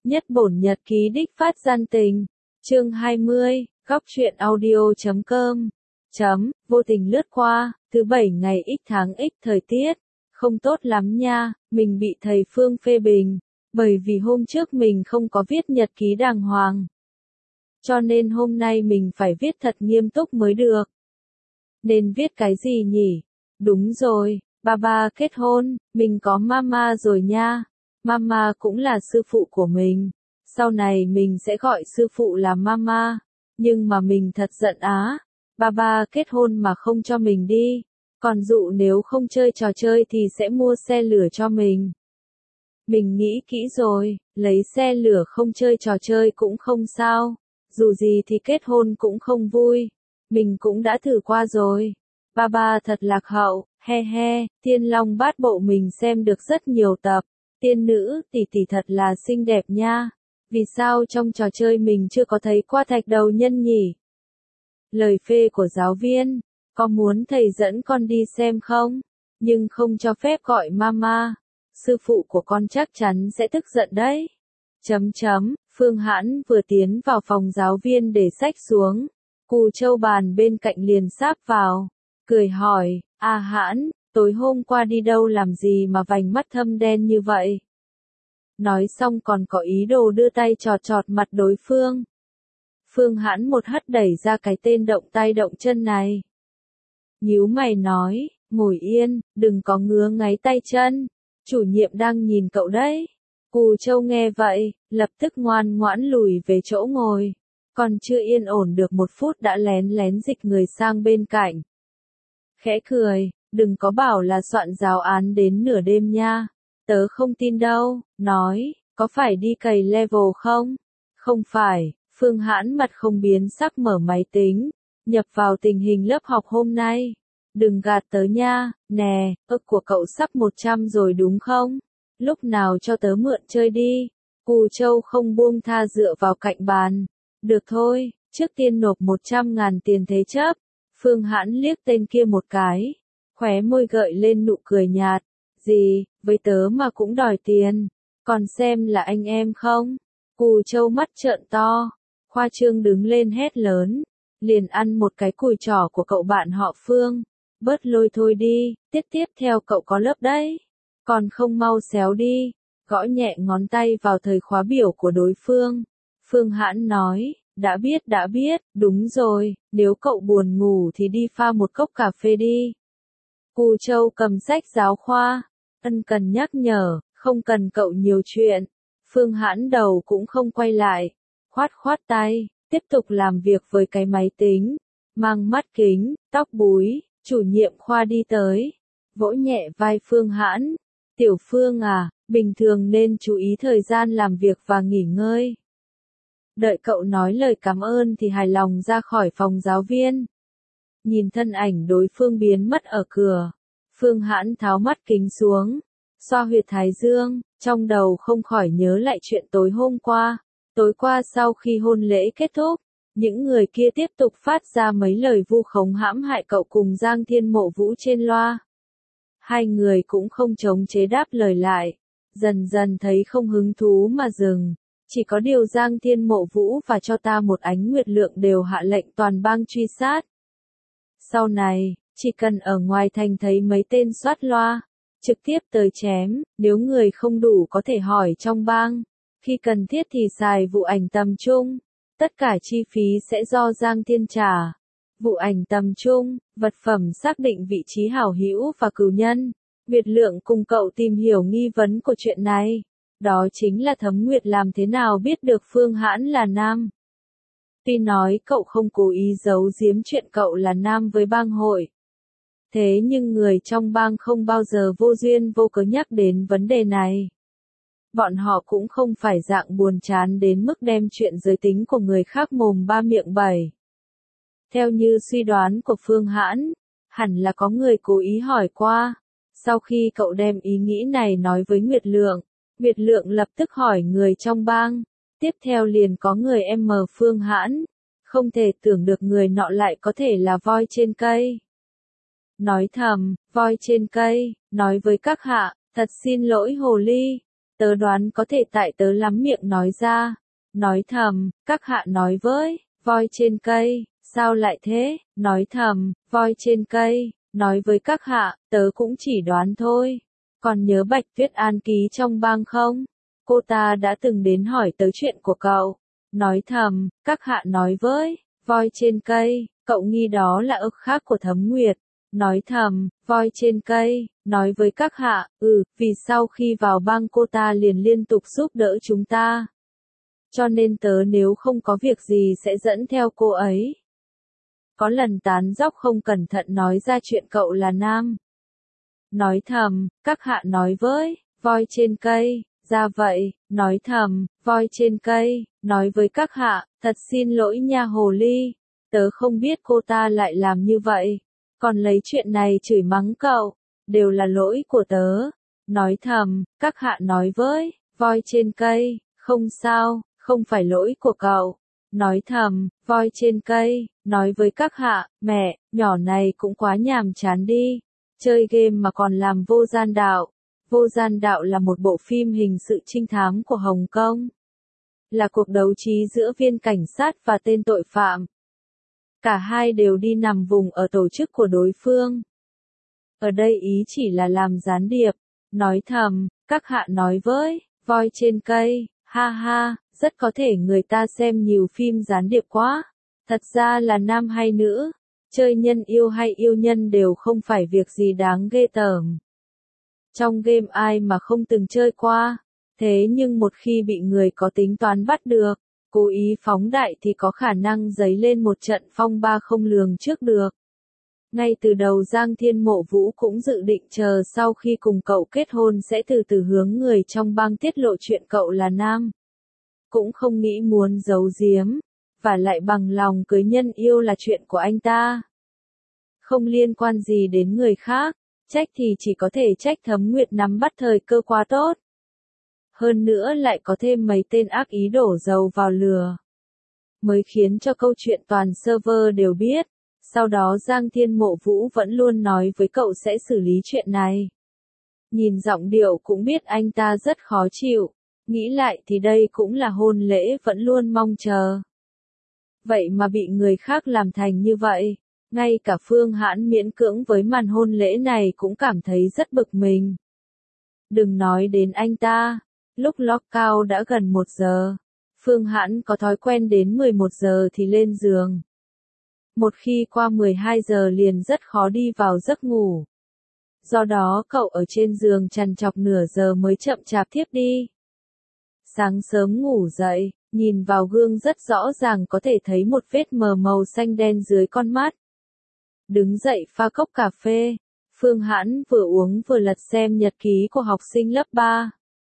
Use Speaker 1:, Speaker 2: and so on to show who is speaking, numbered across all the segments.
Speaker 1: Nhất bổn nhật ký đích phát gian tình. Chương 20, góc truyện audio.com. Vô tình lướt qua, thứ 7 ngày X tháng X thời tiết. Không tốt lắm nha, mình bị thầy Phương phê bình. Bởi vì hôm trước mình không có viết nhật ký đàng hoàng. Cho nên hôm nay mình phải viết thật nghiêm túc mới được. Nên viết cái gì nhỉ? Đúng rồi, ba kết hôn, mình có mama rồi nha. Mama cũng là sư phụ của mình. Sau này mình sẽ gọi sư phụ là mama. Nhưng mà mình thật giận á. Ba kết hôn mà không cho mình đi. Còn dụ nếu không chơi trò chơi thì sẽ mua xe lửa cho mình. Mình nghĩ kỹ rồi, lấy xe lửa không chơi trò chơi cũng không sao. Dù gì thì kết hôn cũng không vui. Mình cũng đã thử qua rồi. Ba thật lạc hậu, he he, Tiên Long Bát Bộ mình xem được rất nhiều tập. Tiên nữ, tỷ thật là xinh đẹp nha. Vì sao trong trò chơi mình chưa có thấy qua thạch đầu nhân nhỉ? Lời phê của giáo viên, có muốn thầy dẫn con đi xem không? Nhưng không cho phép gọi mama. Sư phụ của con chắc chắn sẽ tức giận đấy. Phương Hãn vừa tiến vào phòng giáo viên để xách xuống. Cù Châu bàn bên cạnh liền sáp vào. Cười hỏi, Hãn, tối hôm qua đi đâu làm gì mà vành mắt thâm đen như vậy? Nói xong còn có ý đồ đưa tay chọt mặt đối phương. Phương Hãn một hất đẩy ra cái tên động tay động chân này. Nhíu mày nói, ngồi yên, đừng có ngứa ngáy tay chân. Chủ nhiệm đang nhìn cậu đấy. Cù Châu nghe vậy, lập tức ngoan ngoãn lùi về chỗ ngồi. Còn chưa yên ổn được một phút đã lén dịch người sang bên cạnh. Khẽ cười, đừng có bảo là soạn giáo án đến nửa đêm nha. Tớ không tin đâu, nói, có phải đi cày level không? Không phải, Phương Hãn mặt không biến sắc mở máy tính, nhập vào tình hình lớp học hôm nay. Đừng gạt tớ nha, nè, ức của cậu sắp 100 rồi đúng không? Lúc nào cho tớ mượn chơi đi. Cù Châu không buông tha dựa vào cạnh bàn. Được thôi, trước tiên nộp 100.000 tiền thế chấp. Phương Hãn liếc tên kia một cái. Khóe môi gợi lên nụ cười nhạt. Gì, với tớ mà cũng đòi tiền. Còn xem là anh em không? Cù Châu mắt trợn to. Khoa trương đứng lên hét lớn. Liền ăn một cái cùi trỏ của cậu bạn họ Phương. Bớt lôi thôi đi, tiếp theo cậu có lớp đấy. Còn không mau xéo đi. Gõ nhẹ ngón tay vào thời khóa biểu của đối phương. Phương Hãn nói, đã biết, đúng rồi, nếu cậu buồn ngủ thì đi pha một cốc cà phê đi. Cù Châu cầm sách giáo khoa, ân cần nhắc nhở, không cần cậu nhiều chuyện. Phương Hãn đầu cũng không quay lại, khoát tay, tiếp tục làm việc với cái máy tính, mang mắt kính, tóc búi, chủ nhiệm khoa đi tới, vỗ nhẹ vai Phương Hãn. Tiểu Phương à, bình thường nên chú ý thời gian làm việc và nghỉ ngơi. Đợi cậu nói lời cảm ơn thì hài lòng ra khỏi phòng giáo viên. Nhìn thân ảnh đối phương biến mất ở cửa. Phương Hãn tháo mắt kính xuống, xoa huyệt thái dương, trong đầu không khỏi nhớ lại chuyện tối hôm qua. Tối qua sau khi hôn lễ kết thúc, những người kia tiếp tục phát ra mấy lời vu khống hãm hại cậu cùng Giang Thiên Mộ Vũ trên loa. Hai người cũng không chống chế đáp lời lại, dần thấy không hứng thú mà dừng. Chỉ có điều Giang Thiên Mộ Vũ và cho ta một ánh nguyệt lượng đều hạ lệnh toàn bang truy sát. Sau này, chỉ cần ở ngoài thành thấy mấy tên soát loa, trực tiếp tới chém, nếu người không đủ có thể hỏi trong bang. Khi cần thiết thì xài vụ ảnh tầm trung. Tất cả chi phí sẽ do Giang Thiên trả. Vụ ảnh tầm trung, vật phẩm xác định vị trí hảo hữu và cửu nhân. Nguyệt Lượng cùng cậu tìm hiểu nghi vấn của chuyện này. Đó chính là Thấm Nguyệt làm thế nào biết được Phương Hãn là nam. Tuy nói cậu không cố ý giấu giếm chuyện cậu là nam với bang hội. Thế nhưng người trong bang không bao giờ vô duyên vô cớ nhắc đến vấn đề này. Bọn họ cũng không phải dạng buồn chán đến mức đem chuyện giới tính của người khác mồm ba miệng bảy. Theo như suy đoán của Phương Hãn, hẳn là có người cố ý hỏi qua. Sau khi cậu đem ý nghĩ này nói với Nguyệt Lượng lập tức hỏi người trong bang. Tiếp theo liền có người em mờ Phương Hãn. Không thể tưởng được người nọ lại có thể là voi trên cây. Nói thầm, voi trên cây, nói với các hạ, thật xin lỗi hồ ly. Tớ đoán có thể tại tớ lắm miệng nói ra. Nói thầm, các hạ nói với, voi trên cây, sao lại thế, nói thầm, voi trên cây, nói với các hạ, tớ cũng chỉ đoán thôi. Còn nhớ Bạch Tuyết An ký trong bang không? Cô ta đã từng đến hỏi tớ chuyện của cậu. Nói thầm, các hạ nói với, voi trên cây, cậu nghi đó là ức khác của Thấm Nguyệt. Nói thầm, voi trên cây, nói với các hạ, vì sau khi vào bang cô ta liền liên tục giúp đỡ chúng ta. Cho nên tớ nếu không có việc gì sẽ dẫn theo cô ấy. Có lần tán dóc không cẩn thận nói ra chuyện cậu là nam. Nói thầm, các hạ nói với, voi trên cây, ra vậy, nói thầm, voi trên cây, nói với các hạ, thật xin lỗi nha hồ ly, tớ không biết cô ta lại làm như vậy, còn lấy chuyện này chửi mắng cậu, đều là lỗi của tớ. Nói thầm, các hạ nói với, voi trên cây, không sao, không phải lỗi của cậu. Nói thầm, voi trên cây, nói với các hạ, mẹ, nhỏ này cũng quá nhàm chán đi. Chơi game mà còn làm Vô Gian Đạo. Vô Gian Đạo là một bộ phim hình sự trinh thám của Hồng Kông. Là cuộc đấu trí giữa viên cảnh sát và tên tội phạm. Cả hai đều đi nằm vùng ở tổ chức của đối phương. Ở đây ý chỉ là làm gián điệp. Nói thầm, các hạ nói với, voi trên cây, ha ha, rất có thể người ta xem nhiều phim gián điệp quá. Thật ra là nam hay nữ, chơi nhân yêu hay yêu nhân đều không phải việc gì đáng ghê tởm. Trong game ai mà không từng chơi qua, thế nhưng một khi bị người có tính toán bắt được, cố ý phóng đại thì có khả năng dấy lên một trận phong ba không lường trước được. Ngay từ đầu Giang Thiên Mộ Vũ cũng dự định chờ sau khi cùng cậu kết hôn sẽ từ từ hướng người trong bang tiết lộ chuyện cậu là nam. Cũng không nghĩ muốn giấu giếm, và lại bằng lòng cưới nhân yêu là chuyện của anh ta. Không liên quan gì đến người khác, trách thì chỉ có thể trách Thấm Nguyệt nắm bắt thời cơ quá tốt. Hơn nữa lại có thêm mấy tên ác ý đổ dầu vào lửa. Mới khiến cho câu chuyện toàn server đều biết, sau đó Giang Thiên Mộ Vũ vẫn luôn nói với cậu sẽ xử lý chuyện này. Nhìn giọng điệu cũng biết anh ta rất khó chịu, nghĩ lại thì đây cũng là hôn lễ vẫn luôn mong chờ. Vậy mà bị người khác làm thành như vậy. Ngay cả Phương Hãn miễn cưỡng với màn hôn lễ này cũng cảm thấy rất bực mình. Đừng nói đến anh ta, lúc lock out đã gần 1 giờ. Phương Hãn có thói quen đến 11 giờ thì lên giường. Một khi qua 12 giờ liền rất khó đi vào giấc ngủ. Do đó cậu ở trên giường trằn trọc nửa giờ mới chậm chạp thiếp đi. Sáng sớm ngủ dậy, nhìn vào gương rất rõ ràng có thể thấy một vết mờ màu xanh đen dưới con mắt. Đứng dậy pha cốc cà phê, Phương Hãn vừa uống vừa lật xem nhật ký của học sinh lớp 3.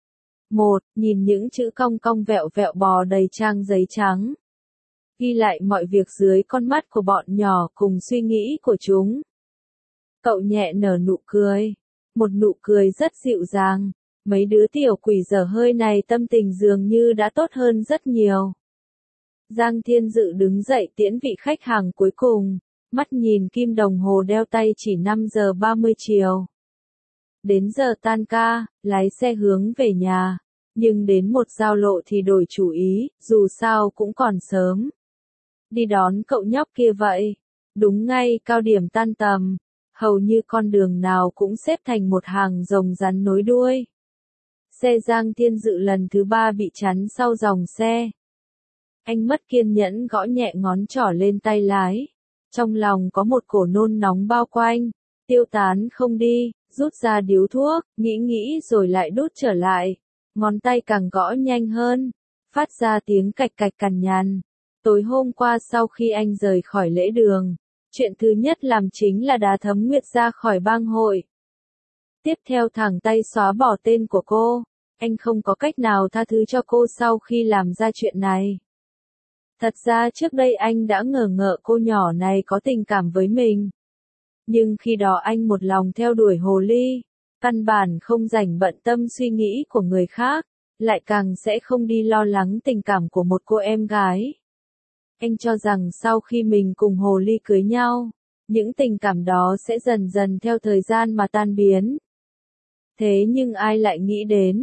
Speaker 1: 1. Nhìn những chữ cong cong vẹo vẹo bò đầy trang giấy trắng. Ghi lại mọi việc dưới con mắt của bọn nhỏ cùng suy nghĩ của chúng. Cậu nhẹ nở nụ cười. Một nụ cười rất dịu dàng. Mấy đứa tiểu quỷ dở hơi này tâm tình dường như đã tốt hơn rất nhiều. Giang Thiên Dự đứng dậy tiễn vị khách hàng cuối cùng. Mắt nhìn kim đồng hồ đeo tay chỉ 5 giờ 30 chiều. Đến giờ tan ca, lái xe hướng về nhà. Nhưng đến một giao lộ thì đổi chủ ý, dù sao cũng còn sớm. Đi đón cậu nhóc kia vậy. Đúng ngay cao điểm tan tầm. Hầu như con đường nào cũng xếp thành một hàng rồng rắn nối đuôi. Xe Giang Thiên Dự lần thứ 3 bị chắn sau dòng xe. Anh mất kiên nhẫn gõ nhẹ ngón trỏ lên tay lái. Trong lòng có một cổ nôn nóng bao quanh, tiêu tán không đi, rút ra điếu thuốc, nghĩ rồi lại đút trở lại. Ngón tay càng gõ nhanh hơn, phát ra tiếng cạch cạch cằn nhằn. Tối hôm qua sau khi anh rời khỏi lễ đường, chuyện thứ nhất làm chính là đá Thấm Nguyệt ra khỏi bang hội. Tiếp theo thẳng tay xóa bỏ tên của cô, anh không có cách nào tha thứ cho cô sau khi làm ra chuyện này. Thật ra trước đây anh đã ngờ ngợ cô nhỏ này có tình cảm với mình. Nhưng khi đó anh một lòng theo đuổi hồ ly, căn bản không rảnh bận tâm suy nghĩ của người khác, lại càng sẽ không đi lo lắng tình cảm của một cô em gái. Anh cho rằng sau khi mình cùng hồ ly cưới nhau, những tình cảm đó sẽ dần dần theo thời gian mà tan biến. Thế nhưng ai lại nghĩ đến,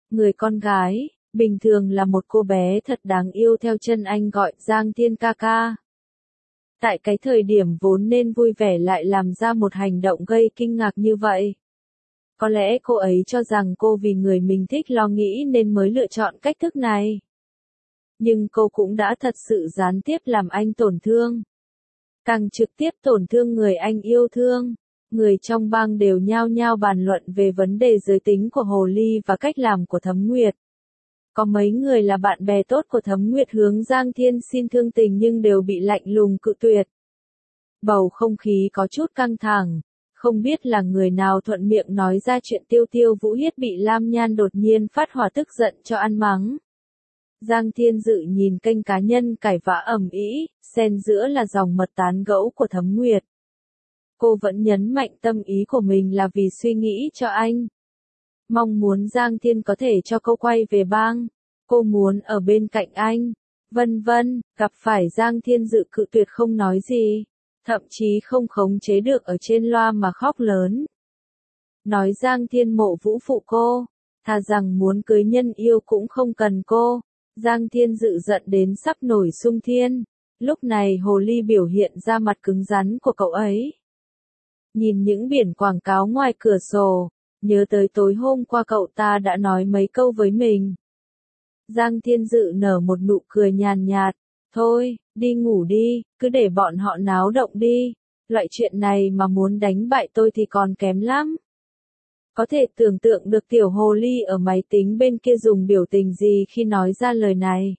Speaker 1: Người con gái, bình thường là một cô bé thật đáng yêu theo chân anh gọi Giang Thiên ca ca. Tại cái thời điểm vốn nên vui vẻ lại làm ra một hành động gây kinh ngạc như vậy. Có lẽ cô ấy cho rằng cô vì người mình thích lo nghĩ nên mới lựa chọn cách thức này. Nhưng cô cũng đã thật sự gián tiếp làm anh tổn thương. Càng trực tiếp tổn thương người anh yêu thương. Người trong bang đều nhao nhao bàn luận về vấn đề giới tính của Hồ Ly và cách làm của Thấm Nguyệt. Có mấy người là bạn bè tốt của Thấm Nguyệt hướng Giang Thiên xin thương tình nhưng đều bị lạnh lùng cự tuyệt. Bầu không khí có chút căng thẳng. Không biết là người nào thuận miệng nói ra chuyện Tiêu Tiêu Vũ Hiết bị Lam Nhan đột nhiên phát hỏa tức giận cho ăn mắng. Giang Thiên Dự nhìn kênh cá nhân cãi vã ầm ĩ, xen giữa là dòng mật tán gẫu của Thấm Nguyệt. Cô vẫn nhấn mạnh tâm ý của mình là vì suy nghĩ cho anh. Mong muốn Giang Thiên có thể cho cô quay về bang. Cô muốn ở bên cạnh anh. Vân vân, gặp phải Giang Thiên Dự cự tuyệt không nói gì. Thậm chí không khống chế được ở trên loa mà khóc lớn. Nói Giang Thiên mộ vũ phụ cô. Thà rằng muốn cưới nhân yêu cũng không cần cô. Giang Thiên Dự giận đến sắp nổi xung thiên. Lúc này Hồ Ly biểu hiện ra mặt cứng rắn của cậu ấy. Nhìn những biển quảng cáo ngoài cửa sổ, nhớ tới tối hôm qua cậu ta đã nói mấy câu với mình. Giang Thiên Dự nở một nụ cười nhàn nhạt, thôi, đi ngủ đi, cứ để bọn họ náo động đi, loại chuyện này mà muốn đánh bại tôi thì còn kém lắm. Có thể tưởng tượng được tiểu hồ ly ở máy tính bên kia dùng biểu tình gì khi nói ra lời này.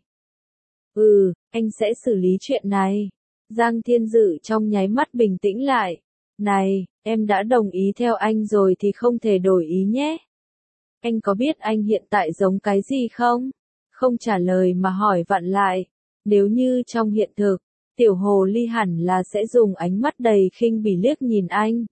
Speaker 1: Anh sẽ xử lý chuyện này. Giang Thiên Dự trong nháy mắt bình tĩnh lại. Này, em đã đồng ý theo anh rồi thì không thể đổi ý nhé. Anh có biết anh hiện tại giống cái gì không? Không trả lời mà hỏi vặn lại. Nếu như trong hiện thực, tiểu hồ ly hẳn là sẽ dùng ánh mắt đầy khinh bỉ liếc nhìn anh.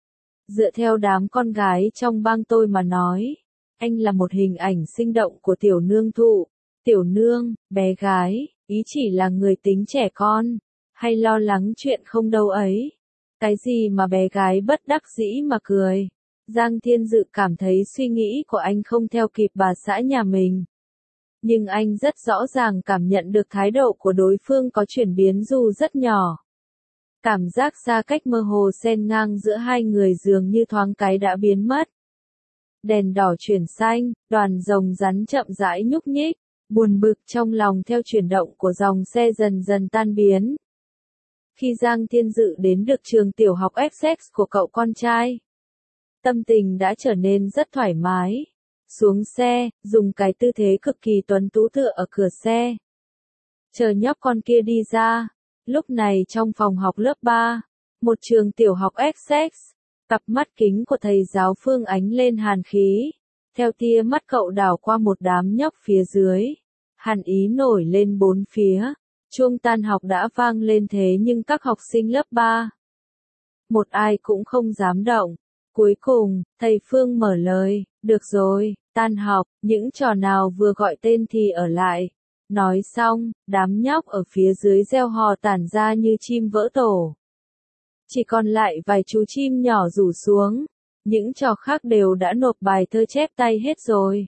Speaker 1: Dựa theo đám con gái trong bang tôi mà nói, anh là một hình ảnh sinh động của tiểu nương thụ. Tiểu nương, bé gái, ý chỉ là người tính trẻ con, hay lo lắng chuyện không đâu ấy. Cái gì mà bé gái bất đắc dĩ mà cười. Giang Thiên Dự cảm thấy suy nghĩ của anh không theo kịp bà xã nhà mình. Nhưng anh rất rõ ràng cảm nhận được thái độ của đối phương có chuyển biến dù rất nhỏ. Cảm giác xa cách mơ hồ xen ngang giữa hai người dường như thoáng cái đã biến mất. Đèn đỏ chuyển xanh, đoàn rồng rắn chậm rãi nhúc nhích, buồn bực trong lòng theo chuyển động của dòng xe dần dần tan biến. Khi Giang Thiên Dự đến được trường tiểu học Essex của cậu con trai, tâm tình đã trở nên rất thoải mái. Xuống xe, dùng cái tư thế cực kỳ tuấn tú tựa ở cửa xe. Chờ nhóc con kia đi ra. Lúc này trong phòng học lớp 3, một trường tiểu học Essex, cặp mắt kính của thầy giáo Phương ánh lên hàn khí. Theo tia mắt cậu đảo qua một đám nhóc phía dưới. Hàn ý nổi lên bốn phía. Chuông tan học đã vang lên thế nhưng các học sinh lớp 3, một ai cũng không dám động. Cuối cùng, thầy Phương mở lời, được rồi, tan học, những trò nào vừa gọi tên thì ở lại. Nói xong, đám nhóc ở phía dưới reo hò tản ra như chim vỡ tổ. Chỉ còn lại vài chú chim nhỏ rủ xuống, những trò khác đều đã nộp bài thơ chép tay hết rồi.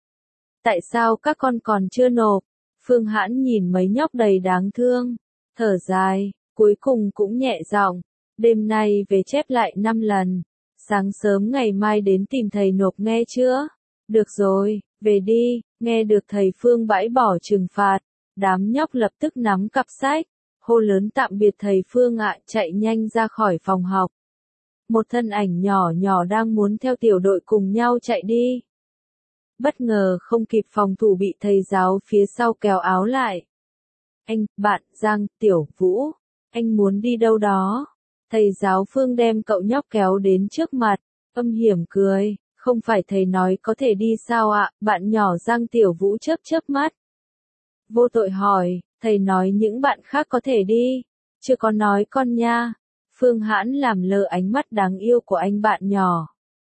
Speaker 1: Tại sao các con còn chưa nộp? Phương Hãn nhìn mấy nhóc đầy đáng thương, thở dài, cuối cùng cũng nhẹ giọng, đêm nay về chép lại 5 lần, sáng sớm ngày mai đến tìm thầy nộp nghe chưa? Được rồi, về đi. Nghe được thầy Phương bãi bỏ trừng phạt, đám nhóc lập tức nắm cặp sách, hô lớn tạm biệt thầy Phương ạ, chạy nhanh ra khỏi phòng học. Một thân ảnh nhỏ nhỏ đang muốn theo tiểu đội cùng nhau chạy đi. Bất ngờ không kịp phòng thủ bị thầy giáo phía sau kéo áo lại. Anh, bạn, Giang, Tiểu Vũ, anh muốn đi đâu đó? Thầy giáo Phương đem cậu nhóc kéo đến trước mặt, âm hiểm cười. Không phải thầy nói có thể đi sao ạ? Bạn nhỏ Giang Tiểu Vũ chớp chớp mắt. Vô tội hỏi, thầy nói những bạn khác có thể đi, chưa có nói con nha. Phương Hãn làm lơ ánh mắt đáng yêu của anh bạn nhỏ.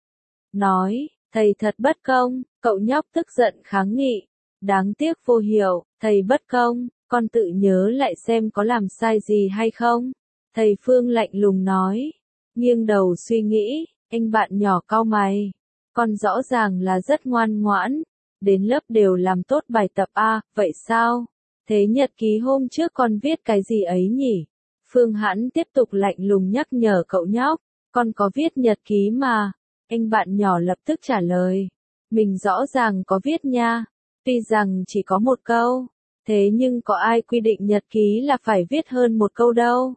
Speaker 1: Nói, thầy thật bất công, cậu nhóc tức giận kháng nghị. Đáng tiếc vô hiệu, thầy bất công, con tự nhớ lại xem có làm sai gì hay không. Thầy Phương lạnh lùng nói, nghiêng đầu suy nghĩ, anh bạn nhỏ cau mày. Con rõ ràng là rất ngoan ngoãn, đến lớp đều làm tốt bài tập à, vậy sao? Thế nhật ký hôm trước con viết cái gì ấy nhỉ? Phương Hãn tiếp tục lạnh lùng nhắc nhở cậu nhóc, con có viết nhật ký mà. Anh bạn nhỏ lập tức trả lời, mình rõ ràng có viết nha, tuy rằng chỉ có một câu, thế nhưng có ai quy định nhật ký là phải viết hơn một câu đâu.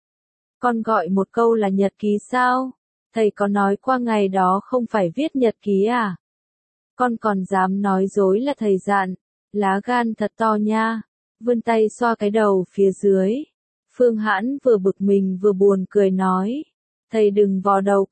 Speaker 1: Con gọi một câu là nhật ký sao? Thầy có nói qua ngày đó không phải viết nhật ký à? Con còn dám nói dối là thầy dặn, lá gan thật to nha. Vươn tay xoa cái đầu phía dưới. Phương Hãn vừa bực mình vừa buồn cười nói, thầy đừng vò đầu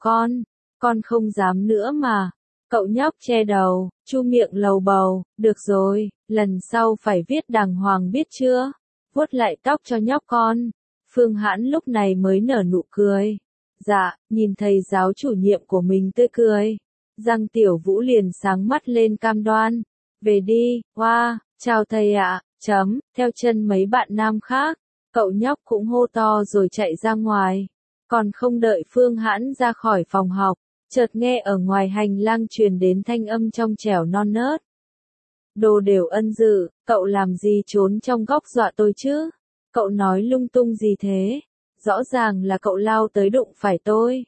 Speaker 1: con không dám nữa mà. Cậu nhóc che đầu, chu miệng lầu bầu, được rồi, lần sau phải viết đàng hoàng biết chưa? Vuốt lại tóc cho nhóc con. Phương Hãn lúc này mới nở nụ cười. Dạ, nhìn thầy giáo chủ nhiệm của mình tươi cười. Giang Tiểu Vũ liền sáng mắt lên cam đoan. Về đi, hoa, chào thầy ạ, theo chân mấy bạn nam khác. Cậu nhóc cũng hô to rồi chạy ra ngoài. Còn không đợi Phương Hãn ra khỏi phòng học, chợt nghe ở ngoài hành lang truyền đến thanh âm trong trẻo non nớt. Đồ Đều Ân Dự, cậu làm gì trốn trong góc dọa tôi chứ? Cậu nói lung tung gì thế? Rõ ràng là cậu lao tới đụng phải tôi.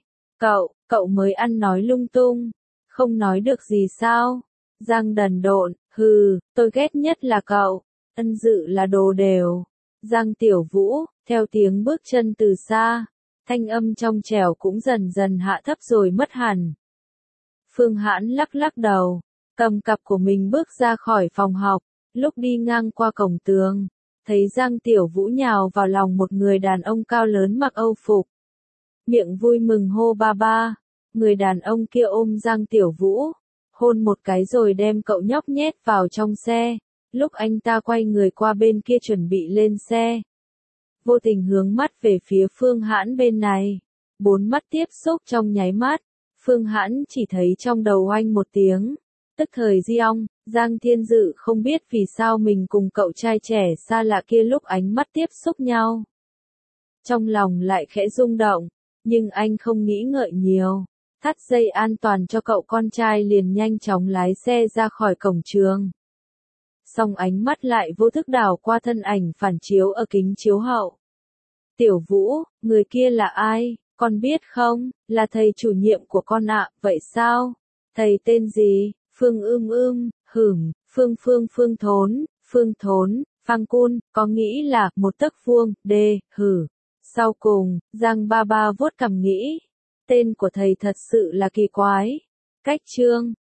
Speaker 1: Cậu mới ăn nói lung tung. Không nói được gì sao? Giang đần độn, hừ, tôi ghét nhất là cậu. Ân Dự là đồ đều. Giang Tiểu Vũ, theo tiếng bước chân từ xa, thanh âm trong trẻo cũng dần dần hạ thấp rồi mất hẳn. Phương Hãn lắc lắc đầu, cầm cặp của mình bước ra khỏi phòng học, lúc đi ngang qua cổng tường, thấy Giang Tiểu Vũ nhào vào lòng một người đàn ông cao lớn mặc Âu phục. Miệng vui mừng hô ba ba, người đàn ông kia ôm Giang Tiểu Vũ, hôn một cái rồi đem cậu nhóc nhét vào trong xe. Lúc anh ta quay người qua bên kia chuẩn bị lên xe, vô tình hướng mắt về phía Phương Hãn bên này. 4 mắt tiếp xúc trong nháy mắt, Phương Hãn chỉ thấy trong đầu oanh một tiếng. Tức thời Giong, Giang Thiên Dự không biết vì sao mình cùng cậu trai trẻ xa lạ kia lúc ánh mắt tiếp xúc nhau. Trong lòng lại khẽ rung động, nhưng anh không nghĩ ngợi nhiều. Thắt dây an toàn cho cậu con trai liền nhanh chóng lái xe ra khỏi cổng trường. Xong ánh mắt lại vô thức đảo qua thân ảnh phản chiếu ở kính chiếu hậu. Tiểu Vũ, người kia là ai, con biết không? Là thầy chủ nhiệm của con ạ, vậy sao? Thầy tên gì? Phương Phương Thốn, Phang Cun, có nghĩ là một tấc vuông, Sau cùng, Giang ba ba vuốt cằm nghĩ. Tên của thầy thật sự là kỳ quái. Cách chương